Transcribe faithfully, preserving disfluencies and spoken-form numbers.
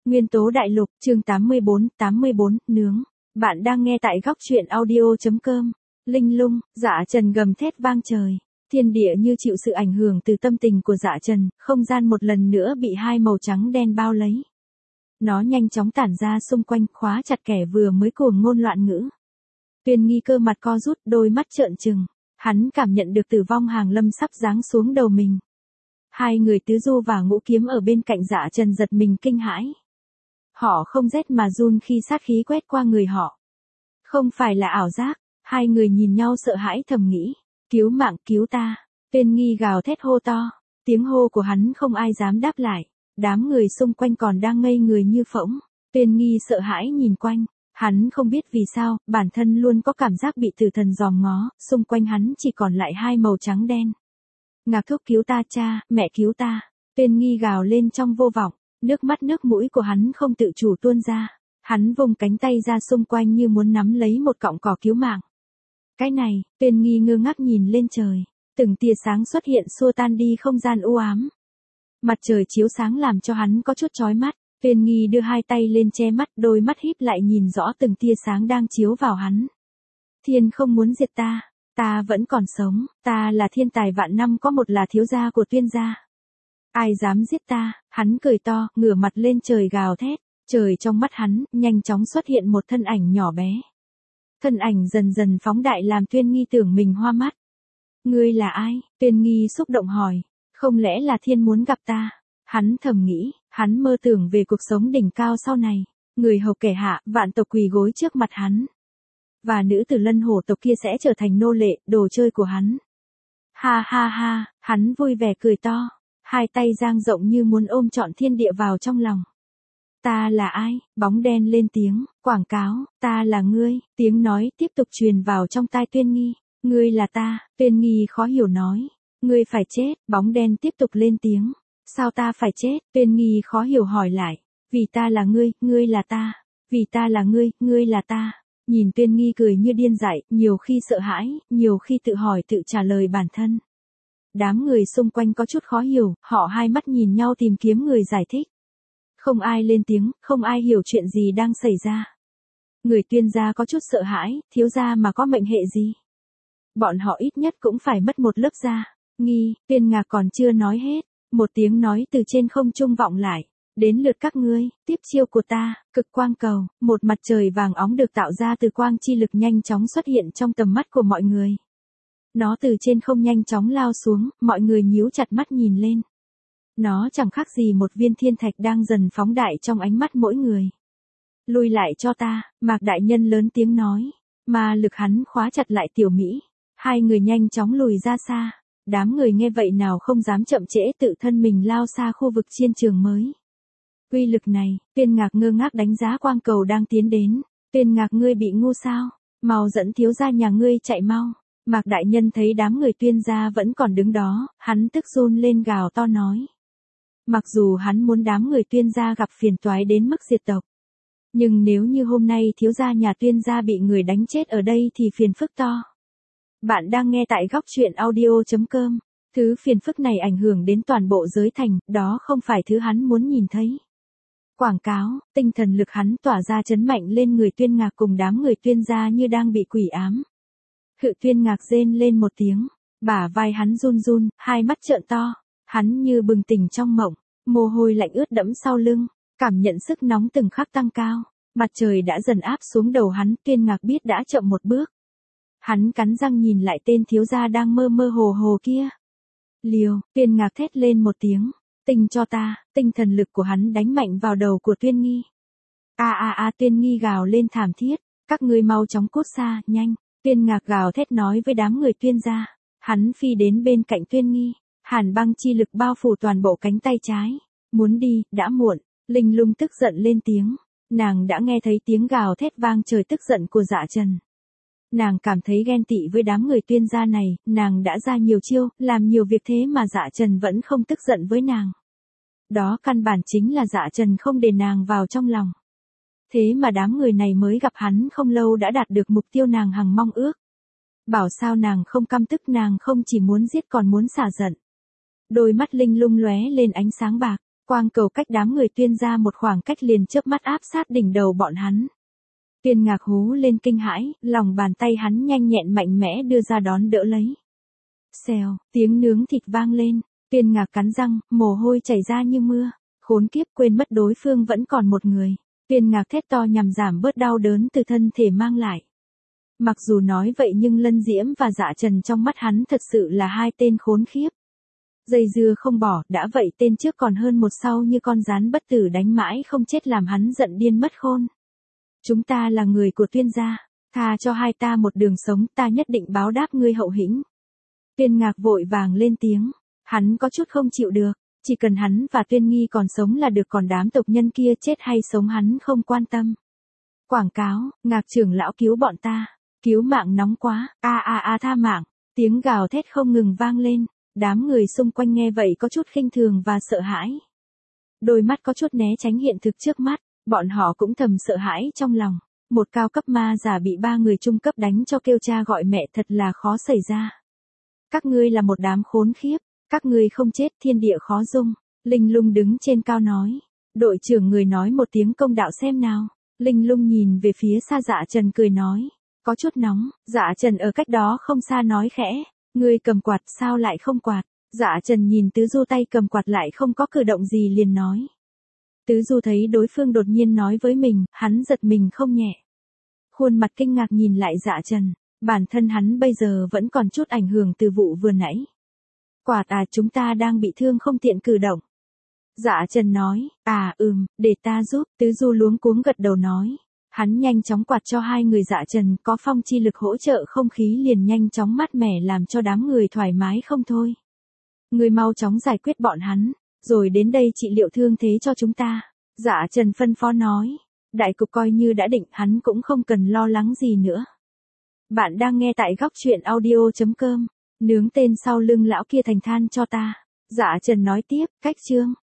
Nguyên tố đại lục, chương tám mươi bốn, tám mươi bốn, nướng. Bạn đang nghe tại góc truyện audio.com. Linh lung, Dạ Trần gầm thét vang trời. Thiên địa như chịu sự ảnh hưởng từ tâm tình của Dạ Trần, không gian một lần nữa bị hai màu trắng đen bao lấy. Nó nhanh chóng tản ra xung quanh, khóa chặt kẻ vừa mới cuồng ngôn loạn ngữ. Tuyên Nghi cơ mặt co rút, đôi mắt trợn trừng. Hắn cảm nhận được tử vong hàng lâm sắp giáng xuống đầu mình. Hai người tứ du và ngũ kiếm ở bên cạnh Dạ Trần giật mình kinh hãi. Họ không rét mà run khi sát khí quét qua người họ. Không phải là ảo giác, hai người nhìn nhau sợ hãi thầm nghĩ. Cứu mạng, cứu ta. Tuyên Nghi gào thét hô to. Tiếng hô của hắn không ai dám đáp lại. Đám người xung quanh còn đang ngây người như phỗng. Tuyên Nghi sợ hãi nhìn quanh. Hắn không biết vì sao, bản thân luôn có cảm giác bị tử thần dòm ngó, xung quanh hắn chỉ còn lại hai màu trắng đen. Ngạc thúc cứu ta cha, mẹ cứu ta. Tuyên Nghi gào lên trong vô vọng, nước mắt nước mũi của hắn không tự chủ tuôn ra. Hắn vùng cánh tay ra xung quanh như muốn nắm lấy một cọng cỏ cứu mạng. Cái này, Tuyên Nghi ngơ ngác nhìn lên trời, từng tia sáng xuất hiện xua tan đi không gian u ám. Mặt trời chiếu sáng làm cho hắn có chút chói mắt. Tuyên Nghi đưa hai tay lên che mắt, đôi mắt híp lại nhìn rõ từng tia sáng đang chiếu vào hắn. Thiên không muốn diệt ta, ta vẫn còn sống, ta là thiên tài vạn năm có một là thiếu gia của Tuyên gia. Ai dám giết ta, hắn cười to, ngửa mặt lên trời gào thét, trời trong mắt hắn, nhanh chóng xuất hiện một thân ảnh nhỏ bé. Thân ảnh dần dần phóng đại làm Tuyên Nghi tưởng mình hoa mắt. Ngươi là ai? Tuyên Nghi xúc động hỏi, không lẽ là thiên muốn gặp ta? Hắn thầm nghĩ, hắn mơ tưởng về cuộc sống đỉnh cao sau này, người hầu kẻ hạ, vạn tộc quỳ gối trước mặt hắn. Và nữ tử lân hổ tộc kia sẽ trở thành nô lệ, đồ chơi của hắn. Ha ha ha, hắn vui vẻ cười to, hai tay dang rộng như muốn ôm trọn thiên địa vào trong lòng. Ta là ai? Bóng đen lên tiếng, quảng cáo, ta là ngươi, tiếng nói tiếp tục truyền vào trong tai Tuyên Nghi. Ngươi là ta, Tuyên Nghi khó hiểu nói, ngươi phải chết, bóng đen tiếp tục lên tiếng. Sao ta phải chết? Tuyên Nghi khó hiểu hỏi lại. Vì ta là ngươi, ngươi là ta. Vì ta là ngươi, ngươi là ta. Nhìn Tuyên Nghi cười như điên dại, nhiều khi sợ hãi, nhiều khi tự hỏi tự trả lời bản thân. Đám người xung quanh có chút khó hiểu, họ hai mắt nhìn nhau tìm kiếm người giải thích. Không ai lên tiếng, không ai hiểu chuyện gì đang xảy ra. Người Tuyên gia có chút sợ hãi, thiếu gia mà có mệnh hệ gì. Bọn họ ít nhất cũng phải mất một lớp da. Nghi, Tuyên Ngạc còn chưa nói hết. Một tiếng nói từ trên không trung vọng lại. Đến lượt các ngươi, tiếp chiêu của ta, cực quang cầu, một mặt trời vàng óng được tạo ra từ quang chi lực nhanh chóng xuất hiện trong tầm mắt của mọi người. Nó từ trên không nhanh chóng lao xuống, mọi người nhíu chặt mắt nhìn lên. Nó chẳng khác gì một viên thiên thạch đang dần phóng đại trong ánh mắt mỗi người. Lùi lại cho ta, Mạc Đại Nhân lớn tiếng nói, mà lực hắn khóa chặt lại Tiểu Mỹ. Hai người nhanh chóng lùi ra xa. Đám người nghe vậy nào không dám chậm trễ tự thân mình lao xa khu vực chiến trường mới. Uy lực này, Tuyên Ngạc ngơ ngác đánh giá quang cầu đang tiến đến. Tuyên Ngạc ngươi bị ngu sao? Mau dẫn thiếu gia nhà ngươi chạy mau. Mạc Đại Nhân thấy đám người Tuyên gia vẫn còn đứng đó, hắn tức run lên gào to nói. Mặc dù hắn muốn đám người Tuyên gia gặp phiền toái đến mức diệt tộc. Nhưng nếu như hôm nay thiếu gia nhà Tuyên gia bị người đánh chết ở đây thì phiền phức to. Bạn đang nghe tại góc truyện audio.com. Thứ phiền phức này ảnh hưởng đến toàn bộ giới thành, đó không phải thứ hắn muốn nhìn thấy. Quảng cáo, tinh thần lực hắn tỏa ra chấn mạnh lên người Tuyên Ngạc cùng đám người Tuyên gia như đang bị quỷ ám. Hự Tuyên Ngạc rên lên một tiếng, bả vai hắn run run, hai mắt trợn to, hắn như bừng tỉnh trong mộng, mồ hôi lạnh ướt đẫm sau lưng, cảm nhận sức nóng từng khắc tăng cao, mặt trời đã dần áp xuống đầu hắn, Tuyên Ngạc biết đã chậm một bước. Hắn cắn răng nhìn lại tên thiếu gia đang mơ mơ hồ hồ kia. Liều, Tuyên Ngạc thét lên một tiếng. Tinh cho ta, tinh thần lực của hắn đánh mạnh vào đầu của Tuyên Nghi. A a a Tuyên Nghi gào lên thảm thiết. Các ngươi mau chóng cút xa, nhanh. Tuyên Ngạc gào thét nói với đám người Tuyên gia. Hắn phi đến bên cạnh Tuyên Nghi. Hàn băng chi lực bao phủ toàn bộ cánh tay trái. Muốn đi, đã muộn. Linh lung tức giận lên tiếng. Nàng đã nghe thấy tiếng gào thét vang trời tức giận của Dạ Trần. Nàng cảm thấy ghen tị với đám người Tuyên gia này, nàng đã ra nhiều chiêu, làm nhiều việc thế mà Dạ Trần vẫn không tức giận với nàng. Đó căn bản chính là Dạ Trần không để nàng vào trong lòng. Thế mà đám người này mới gặp hắn không lâu đã đạt được mục tiêu nàng hằng mong ước. Bảo sao nàng không căm tức, nàng không chỉ muốn giết còn muốn xả giận. Đôi mắt linh lung lóe lên ánh sáng bạc, Quang cầu cách đám người Tuyên ra một khoảng cách liền chớp mắt áp sát đỉnh đầu bọn hắn. Tuyên Ngạc hú lên kinh hãi, lòng bàn tay hắn nhanh nhẹn mạnh mẽ đưa ra đón đỡ lấy. Xèo, tiếng nướng thịt vang lên, Tuyên Ngạc cắn răng, mồ hôi chảy ra như mưa. Khốn kiếp, quên mất đối phương vẫn còn một người. Tuyên Ngạc thét to nhằm giảm bớt đau đớn từ thân thể mang lại. Mặc dù nói vậy nhưng Lân Diễm và Dạ Trần trong mắt hắn thật sự là hai tên khốn khiếp. Dây dưa không bỏ, đã vậy tên trước còn hơn một sau như con rắn bất tử đánh mãi không chết làm hắn giận điên mất khôn. Chúng ta là người của Tuyên gia, tha cho hai ta một đường sống, ta nhất định báo đáp ngươi hậu hĩnh. Tuyên Ngạc vội vàng lên tiếng, hắn có chút không chịu được, chỉ cần hắn và Tuyên Nghi còn sống là được, còn đám tộc nhân kia chết hay sống hắn không quan tâm. Quảng cáo, Ngạc trưởng lão cứu bọn ta, cứu mạng nóng quá, a a a tha mạng, tiếng gào thét không ngừng vang lên, đám người xung quanh nghe vậy có chút khinh thường và sợ hãi. Đôi mắt có chút né tránh hiện thực trước mắt, bọn họ cũng thầm sợ hãi trong lòng, một cao cấp ma giả bị ba người trung cấp đánh cho kêu cha gọi mẹ thật là khó xảy ra. Các ngươi là một đám khốn khiếp, các ngươi không chết thiên địa khó dung, Linh Lung đứng trên cao nói. Đội trưởng người nói một tiếng công đạo xem nào, Linh Lung nhìn về phía xa Dạ Trần cười nói, có chút nóng, Dạ Trần ở cách đó không xa nói khẽ, ngươi cầm quạt sao lại không quạt, Dạ Trần nhìn Tứ Du tay cầm quạt lại không có cử động gì liền nói. Tứ Du thấy đối phương đột nhiên nói với mình, hắn giật mình không nhẹ. Khuôn mặt kinh ngạc nhìn lại Dạ Trần, bản thân hắn bây giờ vẫn còn chút ảnh hưởng từ vụ vừa nãy. Quạt à, chúng ta đang bị thương không tiện cử động. Dạ Trần nói, à ừm, để ta giúp, Tứ Du luống cuống gật đầu nói. Hắn nhanh chóng quạt cho hai người Dạ Trần, có phong chi lực hỗ trợ không khí liền nhanh chóng mát mẻ làm cho đám người thoải mái không thôi. Người mau chóng giải quyết bọn hắn, rồi đến đây trị liệu thương thế cho chúng ta. Dạ Trần phân phó nói, đại cục coi như đã định, hắn cũng không cần lo lắng gì nữa. Bạn đang nghe tại góc truyện audio chấm com, nướng tên sau lưng lão kia thành than cho ta. Dạ Trần nói tiếp, cách chương.